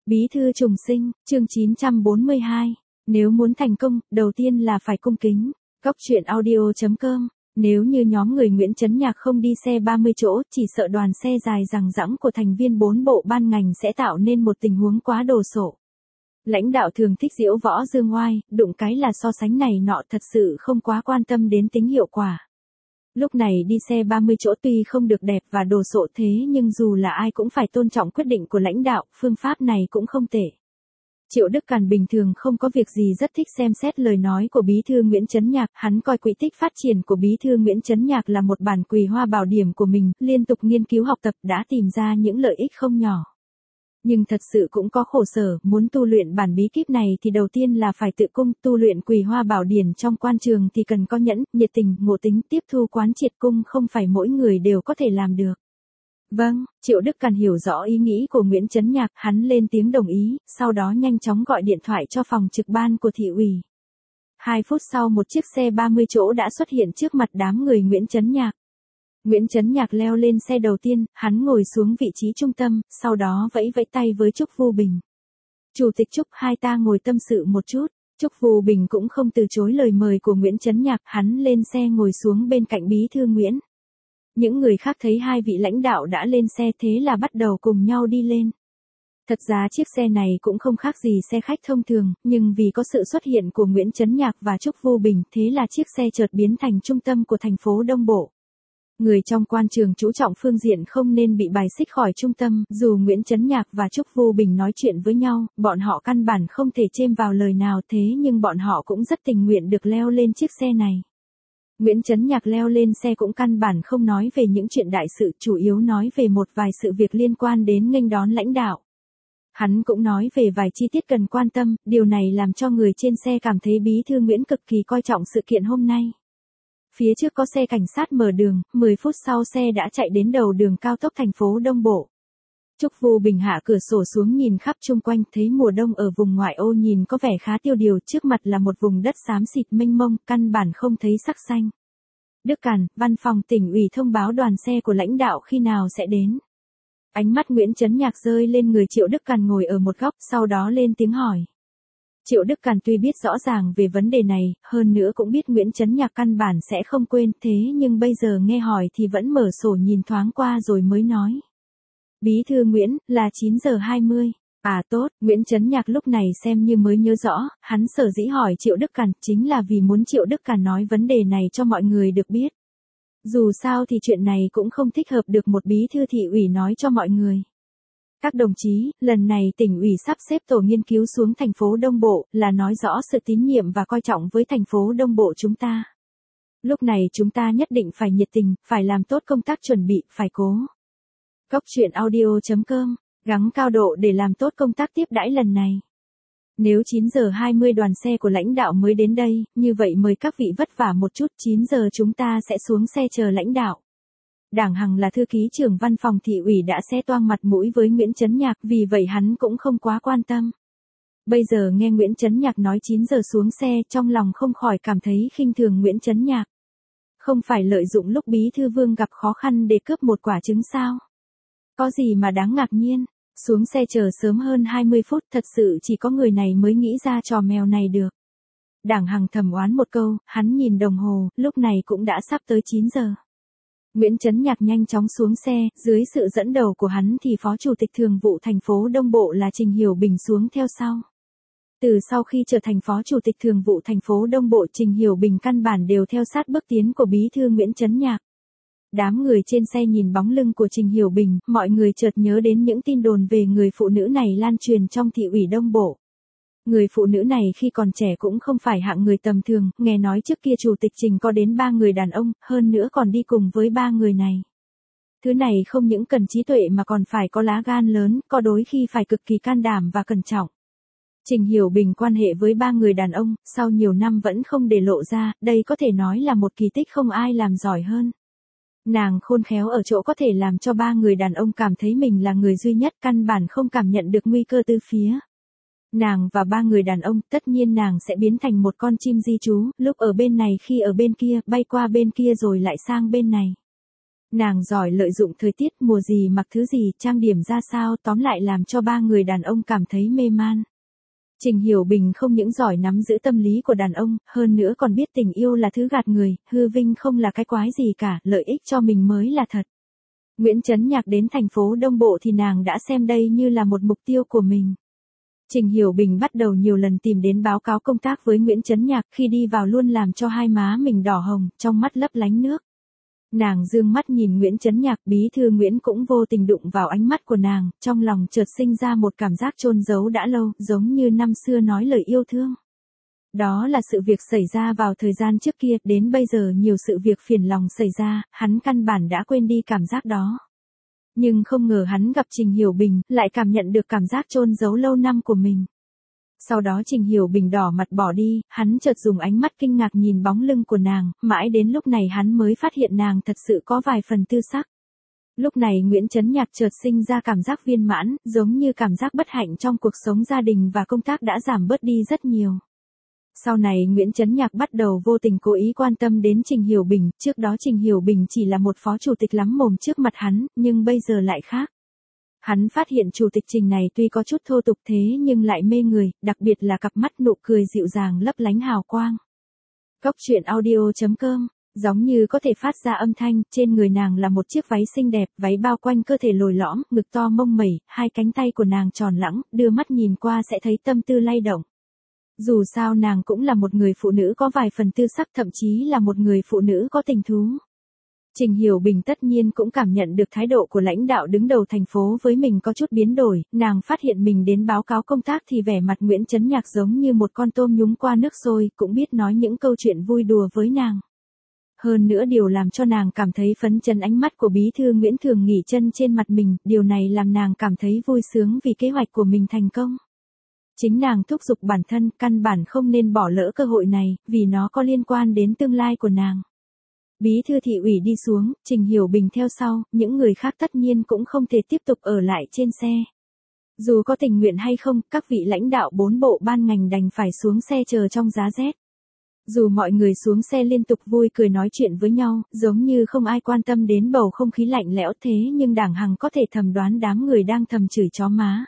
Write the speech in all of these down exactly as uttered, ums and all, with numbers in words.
Bí thư trùng sinh, chương chín trăm bốn mươi hai. Nếu muốn thành công, đầu tiên là phải cung kính. Góc truyện audio chấm com. Nếu như nhóm người Nguyễn Chấn Nhạc không đi xe ba mươi chỗ, chỉ sợ đoàn xe dài dằng dẵng của thành viên bốn bộ ban ngành sẽ tạo nên một tình huống quá đồ sộ. Lãnh đạo thường thích diễu võ dương oai, đụng cái là so sánh này nọ, thật sự không quá quan tâm đến tính hiệu quả. Lúc này đi xe ba mươi chỗ tuy không được đẹp và đồ sộ thế nhưng dù là ai cũng phải tôn trọng quyết định của lãnh đạo, phương pháp này cũng không tệ. Triệu Đức Càn bình thường không có việc gì rất thích xem xét lời nói của Bí thư Nguyễn Chấn Nhạc, hắn coi quỹ tích phát triển của Bí thư Nguyễn Chấn Nhạc là một bản Quỳ Hoa bảo điểm của mình, liên tục nghiên cứu học tập đã tìm ra những lợi ích không nhỏ. Nhưng thật sự cũng có khổ sở, muốn tu luyện bản bí kíp này thì đầu tiên là phải tự cung, tu luyện Quỳ Hoa bảo điển trong quan trường thì cần có nhẫn, nhiệt tình, ngộ tính, tiếp thu quán triệt cung không phải mỗi người đều có thể làm được. Vâng, Triệu Đức Càn hiểu rõ ý nghĩ của Nguyễn Chấn Nhạc, hắn lên tiếng đồng ý, sau đó nhanh chóng gọi điện thoại cho phòng trực ban của thị ủy. Hai phút sau một chiếc xe ba mươi chỗ đã xuất hiện trước mặt đám người Nguyễn Chấn Nhạc. Nguyễn Chấn Nhạc leo lên xe đầu tiên, hắn ngồi xuống vị trí trung tâm, sau đó vẫy vẫy tay với Trúc Vu Bình. Chủ tịch Trúc, hai ta ngồi tâm sự một chút. Trúc Vu Bình cũng không từ chối lời mời của Nguyễn Chấn Nhạc, hắn lên xe ngồi xuống bên cạnh Bí thư Nguyễn. Những người khác thấy hai vị lãnh đạo đã lên xe thế là bắt đầu cùng nhau đi lên. Thật ra chiếc xe này cũng không khác gì xe khách thông thường, nhưng vì có sự xuất hiện của Nguyễn Chấn Nhạc và Trúc Vu Bình thế là chiếc xe chợt biến thành trung tâm của thành phố Đông Bộ. Người trong quan trường chú trọng phương diện không nên bị bài xích khỏi trung tâm, dù Nguyễn Chấn Nhạc và Trúc Vu Bình nói chuyện với nhau, bọn họ căn bản không thể chêm vào lời nào thế nhưng bọn họ cũng rất tình nguyện được leo lên chiếc xe này. Nguyễn Chấn Nhạc leo lên xe cũng căn bản không nói về những chuyện đại sự, chủ yếu nói về một vài sự việc liên quan đến nghênh đón lãnh đạo. Hắn cũng nói về vài chi tiết cần quan tâm, điều này làm cho người trên xe cảm thấy Bí thư Nguyễn cực kỳ coi trọng sự kiện hôm nay. Phía trước có xe cảnh sát mở đường, mười phút sau xe đã chạy đến đầu đường cao tốc thành phố Đông Bộ. Trúc Vu Bình hạ cửa sổ xuống nhìn khắp chung quanh, thấy mùa đông ở vùng ngoại ô nhìn có vẻ khá tiêu điều, trước mặt là một vùng đất xám xịt mênh mông, căn bản không thấy sắc xanh. Đức Càn, văn phòng tỉnh ủy thông báo đoàn xe của lãnh đạo khi nào sẽ đến. Ánh mắt Nguyễn Chấn Nhạc rơi lên người Triệu Đức Càn ngồi ở một góc, sau đó lên tiếng hỏi. Triệu Đức Càn tuy biết rõ ràng về vấn đề này, hơn nữa cũng biết Nguyễn Chấn Nhạc căn bản sẽ không quên, thế nhưng bây giờ nghe hỏi thì vẫn mở sổ nhìn thoáng qua rồi mới nói. Bí thư Nguyễn, là chín giờ hai mươi. À tốt, Nguyễn Chấn Nhạc lúc này xem như mới nhớ rõ, hắn sở dĩ hỏi Triệu Đức Càn chính là vì muốn Triệu Đức Càn nói vấn đề này cho mọi người được biết. Dù sao thì chuyện này cũng không thích hợp được một bí thư thị ủy nói cho mọi người. Các đồng chí, lần này tỉnh ủy sắp xếp tổ nghiên cứu xuống thành phố Đông Bộ, là nói rõ sự tín nhiệm và coi trọng với thành phố Đông Bộ chúng ta. Lúc này chúng ta nhất định phải nhiệt tình, phải làm tốt công tác chuẩn bị, phải cố. Góc truyện audio chấm com, gắng cao độ để làm tốt công tác tiếp đãi lần này. Nếu chín giờ hai mươi đoàn xe của lãnh đạo mới đến đây, như vậy mời các vị vất vả một chút, chín giờ chúng ta sẽ xuống xe chờ lãnh đạo. Đảng Hằng là thư ký trưởng văn phòng thị ủy đã xé toang mặt mũi với Nguyễn Chấn Nhạc, vì vậy hắn cũng không quá quan tâm. Bây giờ nghe Nguyễn Chấn Nhạc nói chín giờ xuống xe, trong lòng không khỏi cảm thấy khinh thường Nguyễn Chấn Nhạc. Không phải lợi dụng lúc Bí thư Vương gặp khó khăn để cướp một quả trứng sao? Có gì mà đáng ngạc nhiên, xuống xe chờ sớm hơn hai mươi phút, thật sự chỉ có người này mới nghĩ ra trò mèo này được. Đảng Hằng thầm oán một câu, hắn nhìn đồng hồ, lúc này cũng đã sắp tới chín giờ. Nguyễn Chấn Nhạc nhanh chóng xuống xe, dưới sự dẫn đầu của hắn thì Phó Chủ tịch Thường vụ thành phố Đông Bộ là Trình Hiểu Bình xuống theo sau. Từ sau khi trở thành Phó Chủ tịch Thường vụ thành phố Đông Bộ, Trình Hiểu Bình căn bản đều theo sát bước tiến của Bí thư Nguyễn Chấn Nhạc. Đám người trên xe nhìn bóng lưng của Trình Hiểu Bình, mọi người chợt nhớ đến những tin đồn về người phụ nữ này lan truyền trong thị ủy Đông Bộ. Người phụ nữ này khi còn trẻ cũng không phải hạng người tầm thường, nghe nói trước kia Chủ tịch Trình có đến ba người đàn ông, hơn nữa còn đi cùng với ba người này. Thứ này không những cần trí tuệ mà còn phải có lá gan lớn, có đôi khi phải cực kỳ can đảm và cẩn trọng. Trình Hiểu Bình quan hệ với ba người đàn ông, sau nhiều năm vẫn không để lộ ra, đây có thể nói là một kỳ tích không ai làm giỏi hơn. Nàng khôn khéo ở chỗ có thể làm cho ba người đàn ông cảm thấy mình là người duy nhất, căn bản không cảm nhận được nguy cơ từ phía. Nàng và ba người đàn ông, tất nhiên nàng sẽ biến thành một con chim di trú, lúc ở bên này khi ở bên kia, bay qua bên kia rồi lại sang bên này. Nàng giỏi lợi dụng thời tiết, mùa gì mặc thứ gì, trang điểm ra sao, tóm lại làm cho ba người đàn ông cảm thấy mê man. Trình Hiểu Bình không những giỏi nắm giữ tâm lý của đàn ông, hơn nữa còn biết tình yêu là thứ gạt người, hư vinh không là cái quái gì cả, lợi ích cho mình mới là thật. Nguyễn Chấn Nhạc đến thành phố Đông Bộ thì nàng đã xem đây như là một mục tiêu của mình. Trình Hiểu Bình bắt đầu nhiều lần tìm đến báo cáo công tác với Nguyễn Chấn Nhạc, khi đi vào luôn làm cho hai má mình đỏ hồng, trong mắt lấp lánh nước. Nàng dương mắt nhìn Nguyễn Chấn Nhạc, bí thư Nguyễn cũng vô tình đụng vào ánh mắt của nàng, trong lòng chợt sinh ra một cảm giác chôn giấu đã lâu, giống như năm xưa nói lời yêu thương. Đó là sự việc xảy ra vào thời gian trước kia, đến bây giờ nhiều sự việc phiền lòng xảy ra, hắn căn bản đã quên đi cảm giác đó. Nhưng không ngờ hắn gặp Trình Hiểu Bình, lại cảm nhận được cảm giác chôn giấu lâu năm của mình. Sau đó Trình Hiểu Bình đỏ mặt bỏ đi, hắn chợt dùng ánh mắt kinh ngạc nhìn bóng lưng của nàng, mãi đến lúc này hắn mới phát hiện nàng thật sự có vài phần tư sắc. Lúc này Nguyễn Chấn Nhạc chợt sinh ra cảm giác viên mãn, giống như cảm giác bất hạnh trong cuộc sống gia đình và công tác đã giảm bớt đi rất nhiều. Sau này Nguyễn Chấn Nhạc bắt đầu vô tình cố ý quan tâm đến Trình Hiểu Bình, trước đó Trình Hiểu Bình chỉ là một phó chủ tịch lắm mồm trước mặt hắn, nhưng bây giờ lại khác. Hắn phát hiện chủ tịch Trình này tuy có chút thô tục thế nhưng lại mê người, đặc biệt là cặp mắt nụ cười dịu dàng lấp lánh hào quang. Cốc truyện audio chấm com, giống như có thể phát ra âm thanh, trên người nàng là một chiếc váy xinh đẹp, váy bao quanh cơ thể lồi lõm, ngực to mông mẩy, hai cánh tay của nàng tròn lẵng, đưa mắt nhìn qua sẽ thấy tâm tư lay động. Dù sao nàng cũng là một người phụ nữ có vài phần tư sắc, thậm chí là một người phụ nữ có tình thú. Trình Hiểu Bình tất nhiên cũng cảm nhận được thái độ của lãnh đạo đứng đầu thành phố với mình có chút biến đổi, nàng phát hiện mình đến báo cáo công tác thì vẻ mặt Nguyễn Chấn Nhạc giống như một con tôm nhúng qua nước sôi, cũng biết nói những câu chuyện vui đùa với nàng. Hơn nữa điều làm cho nàng cảm thấy phấn chấn ánh mắt của bí thư Nguyễn thường nghỉ chân trên mặt mình, điều này làm nàng cảm thấy vui sướng vì kế hoạch của mình thành công. Chính nàng thúc giục bản thân, căn bản không nên bỏ lỡ cơ hội này, vì nó có liên quan đến tương lai của nàng. Bí thư thị ủy đi xuống, Trình Hiểu Bình theo sau, những người khác tất nhiên cũng không thể tiếp tục ở lại trên xe. Dù có tình nguyện hay không, các vị lãnh đạo bốn bộ ban ngành đành phải xuống xe chờ trong giá rét. Dù mọi người xuống xe liên tục vui cười nói chuyện với nhau, giống như không ai quan tâm đến bầu không khí lạnh lẽo thế, nhưng Đảng Hằng có thể thầm đoán đám người đang thầm chửi chó má.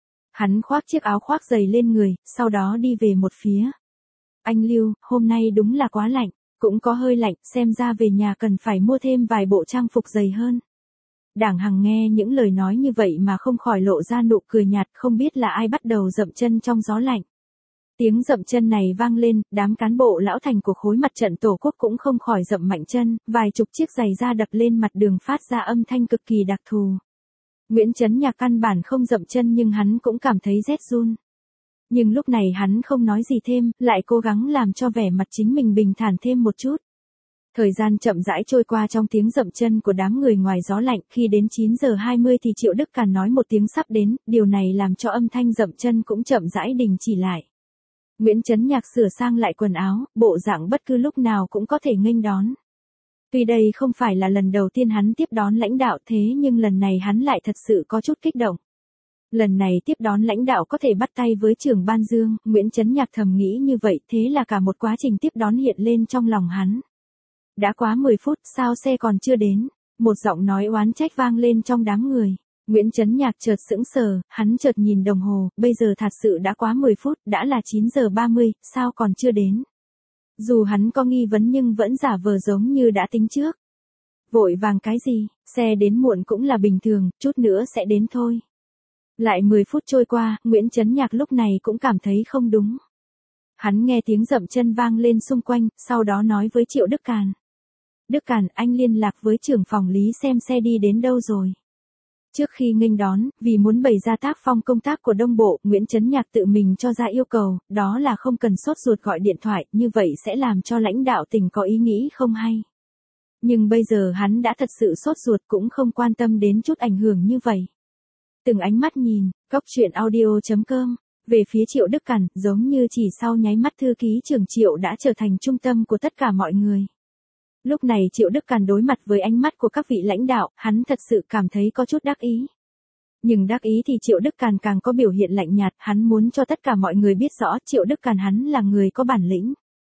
Hắn khoác chiếc áo khoác dày lên người, sau đó đi về một phía. Anh Lưu, hôm nay đúng là quá lạnh, cũng có hơi lạnh, xem ra về nhà cần phải mua thêm vài bộ trang phục dày hơn. Đảng Hằng nghe những lời nói như vậy mà không khỏi lộ ra nụ cười nhạt, không biết là ai bắt đầu dậm chân trong gió lạnh. Tiếng dậm chân này vang lên, đám cán bộ lão thành của khối mặt trận Tổ quốc cũng không khỏi dậm mạnh chân, vài chục chiếc giày da đập lên mặt đường phát ra âm thanh cực kỳ đặc thù. Nguyễn Chấn Nhạc căn bản không dậm chân nhưng hắn cũng cảm thấy rét run. Nhưng lúc này hắn không nói gì thêm, lại cố gắng làm cho vẻ mặt chính mình bình thản thêm một chút. Thời gian chậm rãi trôi qua trong tiếng dậm chân của đám người ngoài gió lạnh, khi đến chín giờ hai mươi thì Triệu Đức Càn nói một tiếng sắp đến, điều này làm cho âm thanh dậm chân cũng chậm rãi đình chỉ lại. Nguyễn Chấn Nhạc sửa sang lại quần áo, bộ dạng bất cứ lúc nào cũng có thể nghênh đón. Tuy đây không phải là lần đầu tiên hắn tiếp đón lãnh đạo thế nhưng lần này hắn lại thật sự có chút kích động. Lần này tiếp đón lãnh đạo có thể bắt tay với trưởng ban Dương, Nguyễn Chấn Nhạc thầm nghĩ như vậy, thế là cả một quá trình tiếp đón hiện lên trong lòng hắn. Đã quá mười phút, sao xe còn chưa đến? Một giọng nói oán trách vang lên trong đám người. Nguyễn Chấn Nhạc chợt sững sờ, hắn chợt nhìn đồng hồ, bây giờ thật sự đã quá mười phút, đã là chín giờ ba mươi, sao còn chưa đến? Dù hắn có nghi vấn nhưng vẫn giả vờ giống như đã tính trước. Vội vàng cái gì, xe đến muộn cũng là bình thường, chút nữa sẽ đến thôi. Lại mười phút trôi qua, Nguyễn Chấn Nhạc lúc này cũng cảm thấy không đúng. Hắn nghe tiếng dậm chân vang lên xung quanh, sau đó nói với Triệu Đức Càn. Đức Càn, anh liên lạc với trưởng phòng lý xem xe đi đến đâu rồi. Trước khi nghênh đón, vì muốn bày ra tác phong công tác của Đông Bộ, Nguyễn Chấn Nhạc tự mình cho ra yêu cầu, đó là không cần sốt ruột gọi điện thoại, như vậy sẽ làm cho lãnh đạo tỉnh có ý nghĩ không hay. Nhưng bây giờ hắn đã thật sự sốt ruột cũng không quan tâm đến chút ảnh hưởng như vậy. Từng ánh mắt nhìn, cốc truyện audio chấm com, về phía Triệu Đức Càn, giống như chỉ sau nháy mắt thư ký trưởng Triệu đã trở thành trung tâm của tất cả mọi người. Lúc này Triệu Đức Càn đối mặt với ánh mắt của các vị lãnh đạo, hắn thật sự cảm thấy có chút đắc ý. Nhưng đắc ý thì Triệu Đức Càn càng có biểu hiện lạnh nhạt, hắn muốn cho tất cả mọi người biết rõ Triệu Đức Càn hắn là người có bản lĩnh.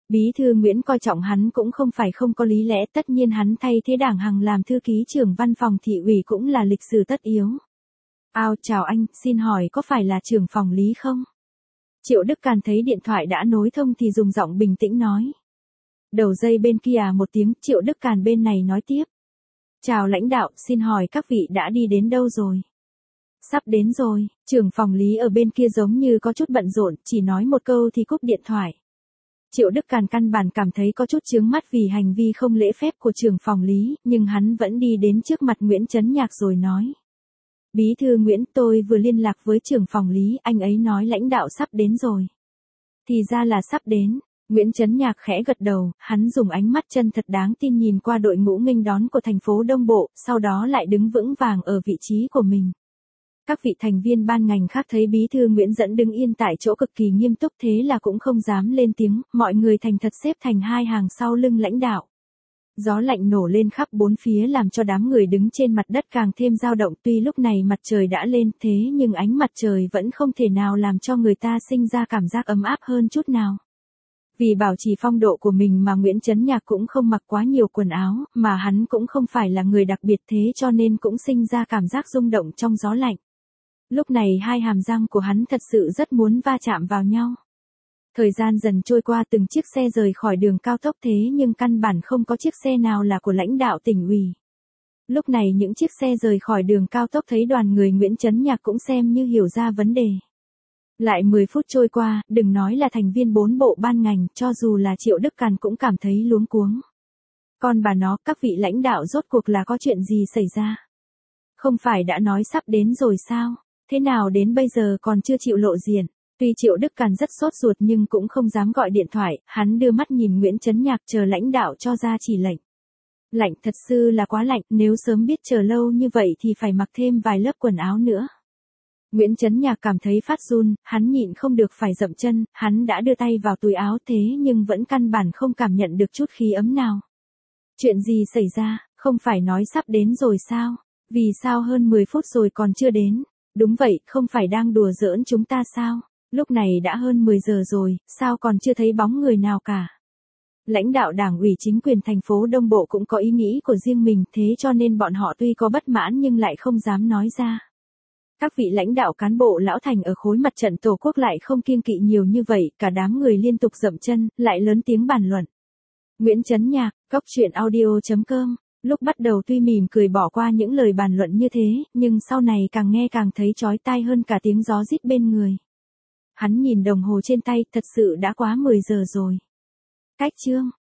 Bí thư Nguyễn coi trọng hắn cũng không phải không có lý lẽ, tất nhiên hắn thay thế Đảng Hằng làm thư ký trưởng văn phòng thị ủy cũng là lịch sử tất yếu. Ao, chào anh, xin hỏi có phải là trưởng phòng Lý không? Triệu Đức Càn thấy điện thoại đã nối thông thì dùng giọng bình tĩnh nói. Đầu dây bên kia một tiếng, Triệu Đức Càn bên này nói tiếp. Chào lãnh đạo, xin hỏi các vị đã đi đến đâu rồi? Sắp đến rồi, trưởng phòng Lý ở bên kia giống như có chút bận rộn, chỉ nói một câu thì cúp điện thoại. Triệu Đức Càn căn bản cảm thấy có chút chướng mắt vì hành vi không lễ phép của trưởng phòng Lý, nhưng hắn vẫn đi đến trước mặt Nguyễn Chấn Nhạc rồi nói. Bí thư Nguyễn, tôi vừa liên lạc với trưởng phòng Lý, anh ấy nói lãnh đạo sắp đến rồi. Thì ra là sắp đến. Nguyễn Chấn Nhạc khẽ gật đầu, hắn dùng ánh mắt chân thật đáng tin nhìn qua đội ngũ nghênh đón của thành phố Đông Bộ, sau đó lại đứng vững vàng ở vị trí của mình. Các vị thành viên ban ngành khác thấy bí thư Nguyễn dẫn đứng yên tại chỗ cực kỳ nghiêm túc thế là cũng không dám lên tiếng, mọi người thành thật xếp thành hai hàng sau lưng lãnh đạo. Gió lạnh nổ lên khắp bốn phía làm cho đám người đứng trên mặt đất càng thêm dao động, tuy lúc này mặt trời đã lên thế nhưng ánh mặt trời vẫn không thể nào làm cho người ta sinh ra cảm giác ấm áp hơn chút nào. Vì bảo trì phong độ của mình mà Nguyễn Chấn Nhạc cũng không mặc quá nhiều quần áo, mà hắn cũng không phải là người đặc biệt thế cho nên cũng sinh ra cảm giác rung động trong gió lạnh. Lúc này hai hàm răng của hắn thật sự rất muốn va chạm vào nhau. Thời gian dần trôi qua, từng chiếc xe rời khỏi đường cao tốc thế nhưng căn bản không có chiếc xe nào là của lãnh đạo tỉnh ủy. Lúc này những chiếc xe rời khỏi đường cao tốc thấy đoàn người Nguyễn Chấn Nhạc cũng xem như hiểu ra vấn đề. Lại mười phút trôi qua, đừng nói là thành viên bốn bộ ban ngành, cho dù là Triệu Đức Càn cũng cảm thấy luống cuống. Còn bà nó, các vị lãnh đạo rốt cuộc là có chuyện gì xảy ra? Không phải đã nói sắp đến rồi sao? Thế nào đến bây giờ còn chưa chịu lộ diện? Tuy Triệu Đức Càn rất sốt ruột nhưng cũng không dám gọi điện thoại, hắn đưa mắt nhìn Nguyễn Chấn Nhạc chờ lãnh đạo cho ra chỉ lệnh. Lạnh, thật sự là quá lạnh, nếu sớm biết chờ lâu như vậy thì phải mặc thêm vài lớp quần áo nữa. Nguyễn Chấn Nhạc cảm thấy phát run, hắn nhịn không được phải dậm chân, hắn đã đưa tay vào túi áo thế nhưng vẫn căn bản không cảm nhận được chút khí ấm nào. Chuyện gì xảy ra, không phải nói sắp đến rồi sao? Vì sao hơn mười phút rồi còn chưa đến? Đúng vậy, không phải đang đùa giỡn chúng ta sao? Lúc này đã hơn mười giờ rồi, sao còn chưa thấy bóng người nào cả? Lãnh đạo Đảng ủy chính quyền thành phố Đông Bộ cũng có ý nghĩ của riêng mình, thế cho nên bọn họ tuy có bất mãn nhưng lại không dám nói ra. Các vị lãnh đạo cán bộ lão thành ở khối mặt trận Tổ quốc lại không kiêng kỵ nhiều như vậy, cả đám người liên tục dậm chân, lại lớn tiếng bàn luận. Nguyễn Chấn Nhạc, Cóc Truyện Audio chấm com. Lúc bắt đầu tuy mỉm cười bỏ qua những lời bàn luận như thế, nhưng sau này càng nghe càng thấy chói tai hơn cả tiếng gió rít bên người. Hắn nhìn đồng hồ trên tay, thật sự đã quá mười giờ rồi. Cách chương